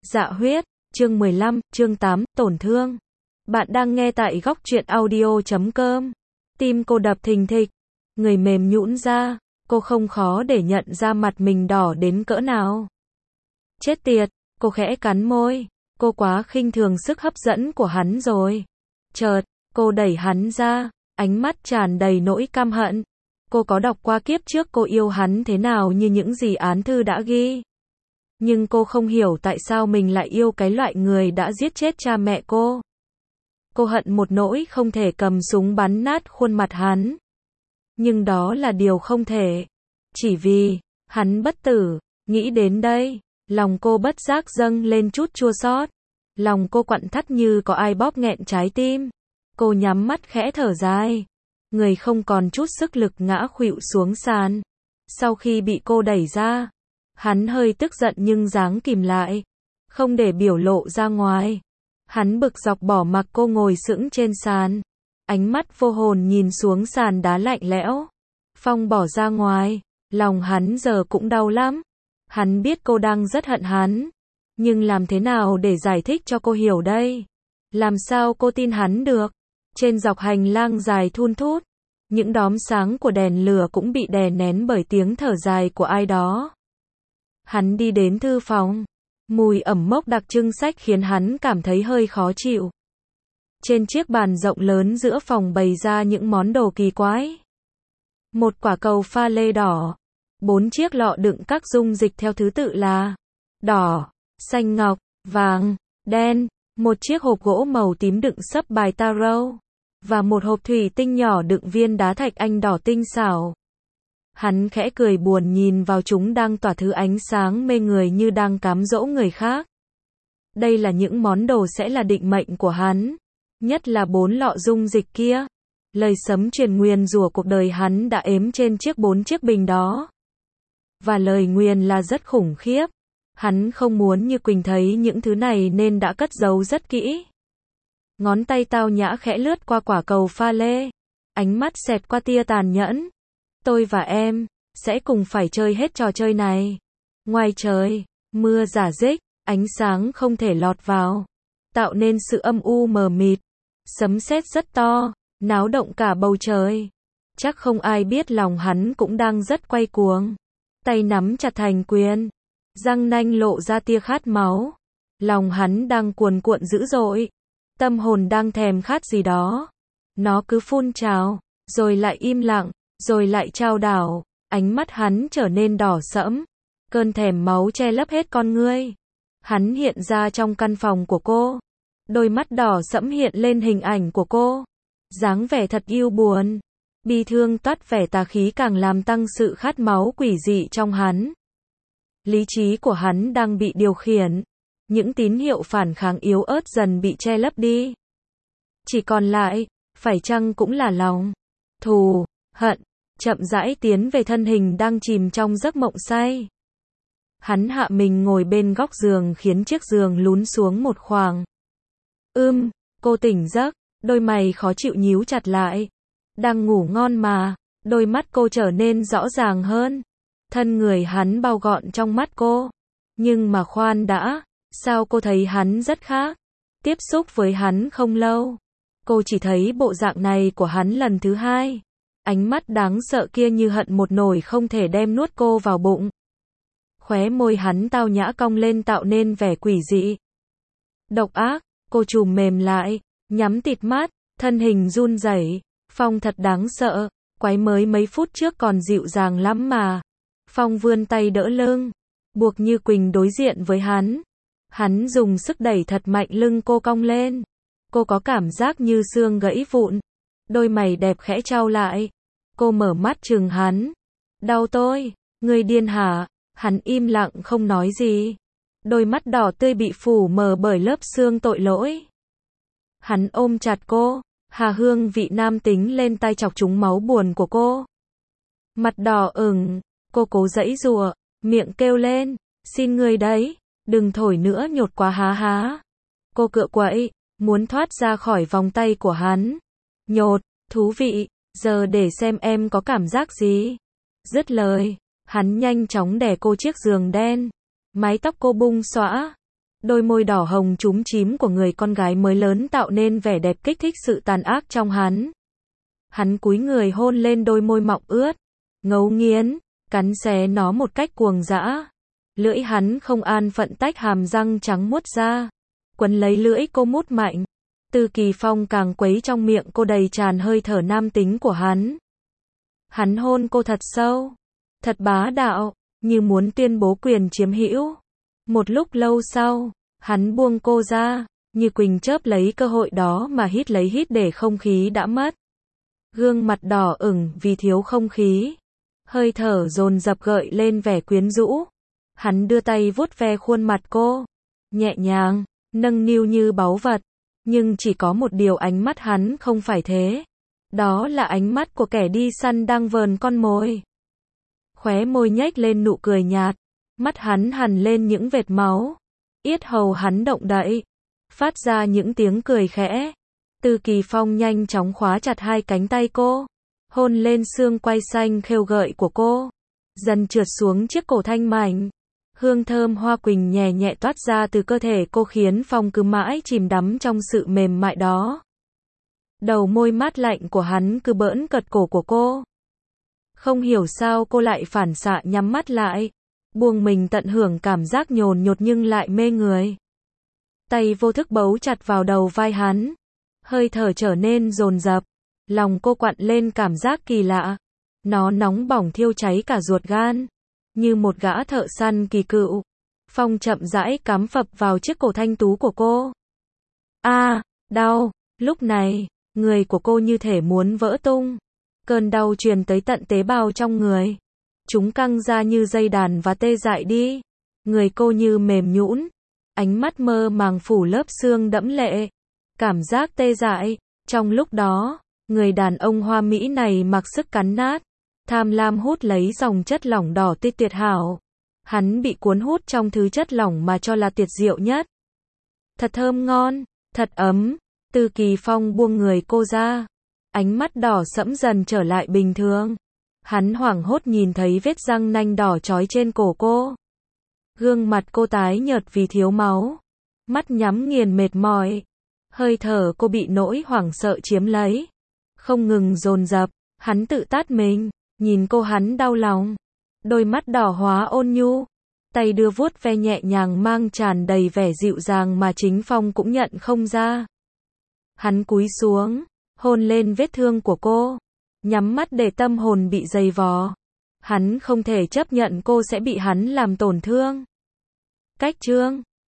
Dạ huyết, chương 15, chương 8, tổn thương. Bạn đang nghe tại góc truyện audio.com. Tim cô đập thình thịch, người mềm nhũn ra, cô không khó để nhận ra mặt mình đỏ đến cỡ nào. Chết tiệt, cô khẽ cắn môi, cô quá khinh thường sức hấp dẫn của hắn rồi. Chợt, cô đẩy hắn ra, ánh mắt tràn đầy nỗi căm hận. Cô có đọc qua kiếp trước cô yêu hắn thế nào như những gì án thư đã ghi. Nhưng cô không hiểu tại sao mình lại yêu cái loại người đã giết chết cha mẹ cô. Cô hận một nỗi không thể cầm súng bắn nát khuôn mặt hắn. Nhưng đó là điều không thể. Chỉ vì, hắn bất tử, nghĩ đến đây, lòng cô bất giác dâng lên chút chua xót. Lòng cô quặn thắt như có ai bóp nghẹn trái tim. Cô nhắm mắt khẽ thở dài. Người không còn chút sức lực ngã khuỵu xuống sàn. Sau khi bị cô đẩy ra, hắn hơi tức giận nhưng dáng kìm lại, không để biểu lộ ra ngoài. Hắn bực dọc bỏ mặc cô ngồi sững trên sàn, ánh mắt vô hồn nhìn xuống sàn đá lạnh lẽo. Phong bỏ ra ngoài, lòng hắn giờ cũng đau lắm. Hắn biết cô đang rất hận hắn, nhưng làm thế nào để giải thích cho cô hiểu đây? Làm sao cô tin hắn được? Trên dọc hành lang dài thun thút, những đóm sáng của đèn lửa cũng bị đè nén bởi tiếng thở dài của ai đó. Hắn đi đến thư phòng. Mùi ẩm mốc đặc trưng sách khiến hắn cảm thấy hơi khó chịu. Trên chiếc bàn rộng lớn giữa phòng bày ra những món đồ kỳ quái. Một quả cầu pha lê đỏ. 4 chiếc lọ đựng các dung dịch theo thứ tự là đỏ, xanh ngọc, vàng, đen. Một chiếc hộp gỗ màu tím đựng sấp bài tarot. Và một hộp thủy tinh nhỏ đựng viên đá thạch anh đỏ tinh xảo. Hắn khẽ cười buồn nhìn vào chúng đang tỏa thứ ánh sáng mê người như đang cám dỗ người khác. Đây là những món đồ sẽ là định mệnh của hắn. Nhất là 4 lọ dung dịch kia. Lời sấm truyền nguyền rủa cuộc đời hắn đã ếm trên 4 chiếc bình đó. Và lời nguyền là rất khủng khiếp. Hắn không muốn Như Quỳnh thấy những thứ này nên đã cất giấu rất kỹ. Ngón tay tao nhã khẽ lướt qua quả cầu pha lê. Ánh mắt xẹt qua tia tàn nhẫn. Tôi và em sẽ cùng phải chơi hết trò chơi này. Ngoài trời, mưa rả rích, ánh sáng không thể lọt vào, tạo nên sự âm u mờ mịt. Sấm sét rất to, náo động cả bầu trời. Chắc không ai biết lòng hắn cũng đang rất quay cuồng. Tay nắm chặt thành quyền, răng nanh lộ ra tia khát máu. Lòng hắn đang cuồn cuộn dữ dội. Tâm hồn đang thèm khát gì đó. Nó cứ phun trào, rồi lại im lặng, rồi lại trao đảo. Ánh mắt hắn trở nên đỏ sẫm. Cơn thèm máu che lấp hết con ngươi. Hắn hiện ra trong căn phòng của cô. Đôi mắt đỏ sẫm hiện lên hình ảnh của cô. Dáng vẻ thật yêu buồn. Bi thương toát vẻ tà khí càng làm tăng sự khát máu quỷ dị trong hắn. Lý trí của hắn đang bị điều khiển. Những tín hiệu phản kháng yếu ớt dần bị che lấp đi. Chỉ còn lại, phải chăng cũng là lòng thù, hận, chậm rãi tiến về thân hình đang chìm trong giấc mộng say. Hắn hạ mình ngồi bên góc giường khiến chiếc giường lún xuống một khoảng. Cô tỉnh giấc, đôi mày khó chịu nhíu chặt lại. Đang ngủ ngon mà, đôi mắt cô trở nên rõ ràng hơn. Thân người hắn bao gọn trong mắt cô. Nhưng mà khoan đã, sao cô thấy hắn rất khác? Tiếp xúc với hắn không lâu, cô chỉ thấy bộ dạng này của hắn lần thứ hai. Ánh mắt đáng sợ kia như hận một nồi không thể đem nuốt cô vào bụng. Khóe môi hắn tao nhã cong lên tạo nên vẻ quỷ dị. Độc ác, cô trùm mềm lại, nhắm tịt mắt, thân hình run rẩy. Phong thật đáng sợ, quái mới mấy phút trước còn dịu dàng lắm mà. Phong vươn tay đỡ lưng, buộc Như Quỳnh đối diện với hắn. Hắn dùng sức đẩy thật mạnh lưng cô cong lên. Cô có cảm giác như xương gãy vụn. Đôi mày đẹp khẽ chau lại. Cô mở mắt trừng hắn. Đau tôi, ngươi điên hả? Hắn im lặng không nói gì. Đôi mắt đỏ tươi bị phủ mờ bởi lớp xương tội lỗi. Hắn ôm chặt cô, hà hương vị nam tính lên tay chọc trúng máu buồn của cô. Mặt đỏ ửng, cô cố giãy giụa, miệng kêu lên, xin ngươi đấy, đừng thổi nữa nhột quá há há. Cô cựa quậy, muốn thoát ra khỏi vòng tay của hắn. Nhột, thú vị, giờ để xem em có cảm giác gì. Dứt lời, hắn nhanh chóng đè cô chiếc giường đen. Mái tóc cô bung xõa. Đôi môi đỏ hồng chúm chím của người con gái mới lớn tạo nên vẻ đẹp kích thích sự tàn ác trong hắn. Hắn cúi người hôn lên đôi môi mọng ướt, ngấu nghiến, cắn xé nó một cách cuồng dã. Lưỡi hắn không an phận tách hàm răng trắng muốt ra, quấn lấy lưỡi cô mút mạnh. Từ Kỳ Phong càng quấy trong miệng cô đầy tràn hơi thở nam tính của hắn. Hắn hôn cô thật sâu, thật bá đạo, như muốn tuyên bố quyền chiếm hữu. Một lúc lâu sau, hắn buông cô ra, như quỳnh chớp lấy cơ hội đó mà hít lấy hít để không khí đã mất. Gương mặt đỏ ửng vì thiếu không khí, hơi thở dồn dập gợi lên vẻ quyến rũ. Hắn đưa tay vuốt ve khuôn mặt cô, nhẹ nhàng, nâng niu như báu vật. Nhưng chỉ có một điều ánh mắt hắn không phải thế. Đó là ánh mắt của kẻ đi săn đang vờn con mồi. Khóe môi nhếch lên nụ cười nhạt, mắt hắn hằn lên những vệt máu. Yết hầu hắn động đậy, phát ra những tiếng cười khẽ. Từ Kỳ Phong nhanh chóng khóa chặt hai cánh tay cô, hôn lên xương quai xanh khêu gợi của cô, dần trượt xuống chiếc cổ thanh mảnh. Hương thơm hoa quỳnh nhẹ nhẹ toát ra từ cơ thể cô khiến Phong cứ mãi chìm đắm trong sự mềm mại đó. Đầu môi mát lạnh của hắn cứ bỡn cật cổ của cô. Không hiểu sao cô lại phản xạ nhắm mắt lại, buông mình tận hưởng cảm giác nhồn nhột nhưng lại mê người. Tay vô thức bấu chặt vào đầu vai hắn, hơi thở trở nên dồn dập, lòng cô quặn lên cảm giác kỳ lạ. Nó nóng bỏng thiêu cháy cả ruột gan. Như một gã thợ săn kỳ cựu, Phong chậm rãi cắm phập vào chiếc cổ thanh tú của cô. Đau, lúc này, người của cô như thể muốn vỡ tung. Cơn đau truyền tới tận tế bào trong người. Chúng căng ra như dây đàn và tê dại đi. Người cô như mềm nhũn, ánh mắt mơ màng phủ lớp xương đẫm lệ. Cảm giác tê dại, trong lúc đó, người đàn ông hoa mỹ này mặc sức cắn nát. Tham lam hút lấy dòng chất lỏng đỏ tươi tuyệt hảo. Hắn bị cuốn hút trong thứ chất lỏng mà cho là tuyệt diệu nhất. Thật thơm ngon, thật ấm. Từ Kỳ Phong buông người cô ra. Ánh mắt đỏ sẫm dần trở lại bình thường. Hắn hoảng hốt nhìn thấy vết răng nanh đỏ chói trên cổ cô. Gương mặt cô tái nhợt vì thiếu máu. Mắt nhắm nghiền mệt mỏi. Hơi thở cô bị nỗi hoảng sợ chiếm lấy. Không ngừng dồn dập, hắn tự tát mình. Nhìn cô hắn đau lòng, đôi mắt đỏ hóa ôn nhu, tay đưa vuốt ve nhẹ nhàng mang tràn đầy vẻ dịu dàng mà chính Phong cũng nhận không ra. Hắn cúi xuống, hôn lên vết thương của cô, nhắm mắt để tâm hồn bị dày vò. Hắn không thể chấp nhận cô sẽ bị hắn làm tổn thương. Cách chương